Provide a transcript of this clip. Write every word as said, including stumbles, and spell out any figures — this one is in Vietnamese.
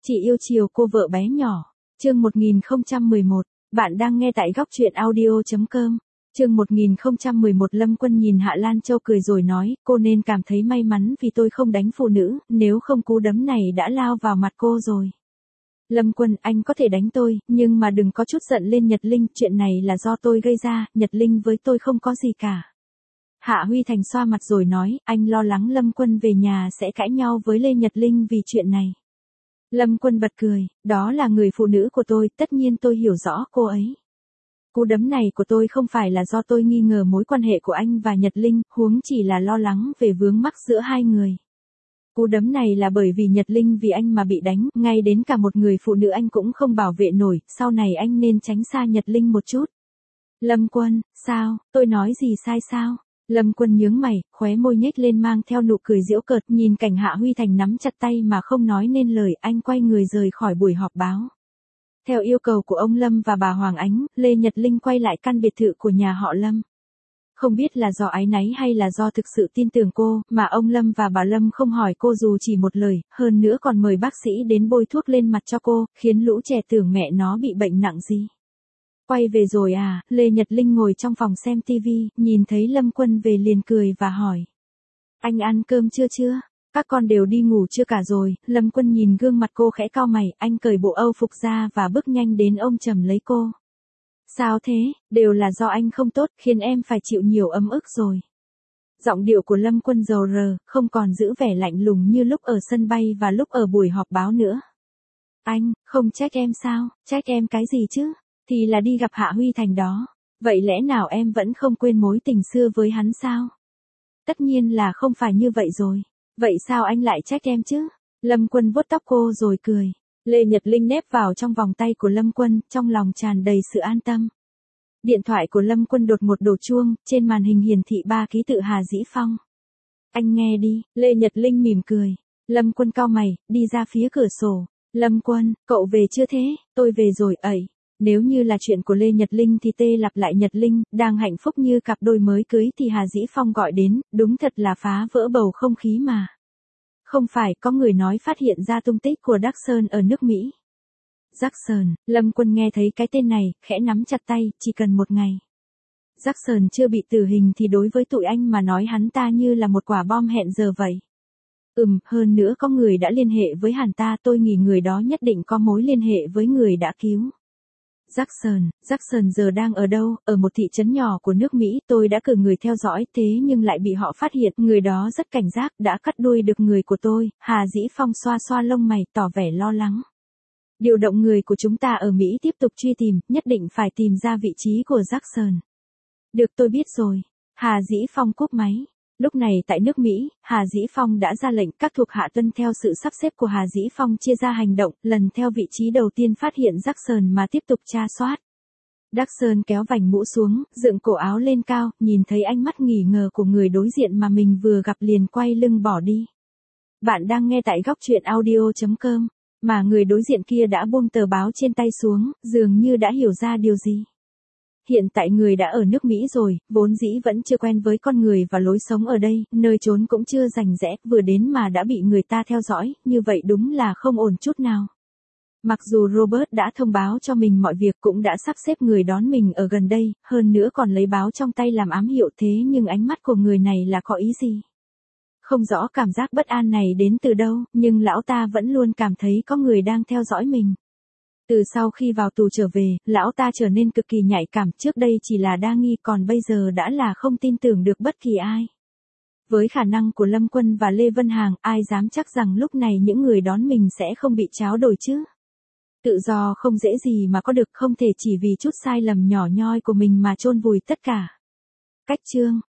Chị yêu chiều cô vợ bé nhỏ. Chương một nghìn không trăm mười một. Bạn đang nghe tại góc truyện audio chấm com. Chương một nghìn không trăm mười một. Lâm Quân nhìn Hạ Lan Châu cười rồi nói, cô nên cảm thấy may mắn vì tôi không đánh phụ nữ, nếu không cú đấm này đã lao vào mặt cô rồi. Lâm Quân, anh có thể đánh tôi, nhưng mà đừng có chút giận lên Nhật Linh, chuyện này là do tôi gây ra, Nhật Linh với tôi không có gì cả. Hạ Huy Thành xoa mặt rồi nói, anh lo lắng Lâm Quân về nhà sẽ cãi nhau với Lê Nhật Linh vì chuyện này. Lâm Quân bật cười, đó là người phụ nữ của tôi, tất nhiên tôi hiểu rõ cô ấy. Cú đấm này của tôi không phải là do tôi nghi ngờ mối quan hệ của anh và Nhật Linh, huống chỉ là lo lắng về vướng mắc giữa hai người. Cú đấm này là bởi vì Nhật Linh vì anh mà bị đánh, ngay đến cả một người phụ nữ anh cũng không bảo vệ nổi, sau này anh nên tránh xa Nhật Linh một chút. Lâm Quân, sao, tôi nói gì sai sao? Lâm Quân nhướng mày, khóe môi nhếch lên mang theo nụ cười giễu cợt, nhìn cảnh Hạ Huy Thành nắm chặt tay mà không nói nên lời, anh quay người rời khỏi buổi họp báo. Theo yêu cầu của ông Lâm và bà Hoàng Ánh, Lê Nhật Linh quay lại căn biệt thự của nhà họ Lâm. Không biết là do áy náy hay là do thực sự tin tưởng cô, mà ông Lâm và bà Lâm không hỏi cô dù chỉ một lời, hơn nữa còn mời bác sĩ đến bôi thuốc lên mặt cho cô, khiến lũ trẻ tưởng mẹ nó bị bệnh nặng gì. Quay về rồi à, Lê Nhật Linh ngồi trong phòng xem tivi, nhìn thấy Lâm Quân về liền cười và hỏi. Anh ăn cơm chưa chưa? Các con đều đi ngủ chưa cả rồi? Lâm Quân nhìn gương mặt cô khẽ cau mày, anh cởi bộ âu phục ra và bước nhanh đến ôm chầm lấy cô. Sao thế, đều là do anh không tốt, khiến em phải chịu nhiều ấm ức rồi. Giọng điệu của Lâm Quân rầu rờ, không còn giữ vẻ lạnh lùng như lúc ở sân bay và lúc ở buổi họp báo nữa. Anh, không trách em sao, trách em cái gì chứ? Thì là đi gặp Hạ Huy Thành đó. Vậy lẽ nào em vẫn không quên mối tình xưa với hắn sao? Tất nhiên là không phải như vậy rồi. Vậy sao anh lại trách em chứ? Lâm Quân vuốt tóc cô rồi cười. Lê Nhật Linh nép vào trong vòng tay của Lâm Quân, trong lòng tràn đầy sự an tâm. Điện thoại của Lâm Quân đột một đổ chuông, trên màn hình hiển thị ba ký tự Hà Dĩ Phong. Anh nghe đi, Lê Nhật Linh mỉm cười. Lâm Quân cau mày, đi ra phía cửa sổ. Lâm Quân, cậu về chưa thế? Tôi về rồi ẩy. Nếu như là chuyện của Lê Nhật Linh thì tê lặp lại Nhật Linh, đang hạnh phúc như cặp đôi mới cưới thì Hà Dĩ Phong gọi đến, đúng thật là phá vỡ bầu không khí mà. Không phải có người nói phát hiện ra tung tích của Jackson ở nước Mỹ. Jackson, Lâm Quân nghe thấy cái tên này, khẽ nắm chặt tay, chỉ cần một ngày. Jackson chưa bị tử hình thì đối với tụi anh mà nói hắn ta như là một quả bom hẹn giờ vậy. Ừm, hơn nữa có người đã liên hệ với hắn ta, tôi nghĩ người đó nhất định có mối liên hệ với người đã cứu. Jackson, Jackson giờ đang ở đâu? Ở một thị trấn nhỏ của nước Mỹ, tôi đã cử người theo dõi, thế nhưng lại bị họ phát hiện, người đó rất cảnh giác, đã cắt đuôi được người của tôi. Hà Dĩ Phong xoa xoa lông mày, tỏ vẻ lo lắng. Điều động người của chúng ta ở Mỹ tiếp tục truy tìm, nhất định phải tìm ra vị trí của Jackson. Được, tôi biết rồi. Hà Dĩ Phong cúp máy. Lúc này tại nước Mỹ, Hà Dĩ Phong đã ra lệnh các thuộc hạ tuân theo sự sắp xếp của Hà Dĩ Phong chia ra hành động, lần theo vị trí đầu tiên phát hiện Jackson mà tiếp tục tra soát. Jackson kéo vành mũ xuống, dựng cổ áo lên cao, nhìn thấy ánh mắt nghỉ ngờ của người đối diện mà mình vừa gặp liền quay lưng bỏ đi. Bạn đang nghe tại góc truyện audio chấm com, mà người đối diện kia đã buông tờ báo trên tay xuống, dường như đã hiểu ra điều gì. Hiện tại người đã ở nước Mỹ rồi, vốn dĩ vẫn chưa quen với con người và lối sống ở đây, nơi trốn cũng chưa rành rẽ, vừa đến mà đã bị người ta theo dõi, như vậy đúng là không ổn chút nào. Mặc dù Robert đã thông báo cho mình mọi việc cũng đã sắp xếp người đón mình ở gần đây, hơn nữa còn lấy báo trong tay làm ám hiệu thế nhưng ánh mắt của người này là có ý gì? Không rõ cảm giác bất an này đến từ đâu, nhưng lão ta vẫn luôn cảm thấy có người đang theo dõi mình. Từ sau khi vào tù trở về, lão ta trở nên cực kỳ nhạy cảm, trước đây chỉ là đa nghi còn bây giờ đã là không tin tưởng được bất kỳ ai. Với khả năng của Lâm Quân và Lê Vân Hằng, ai dám chắc rằng lúc này những người đón mình sẽ không bị tráo đổi chứ? Tự do không dễ gì mà có được, không thể chỉ vì chút sai lầm nhỏ nhoi của mình mà chôn vùi tất cả. Cách chương,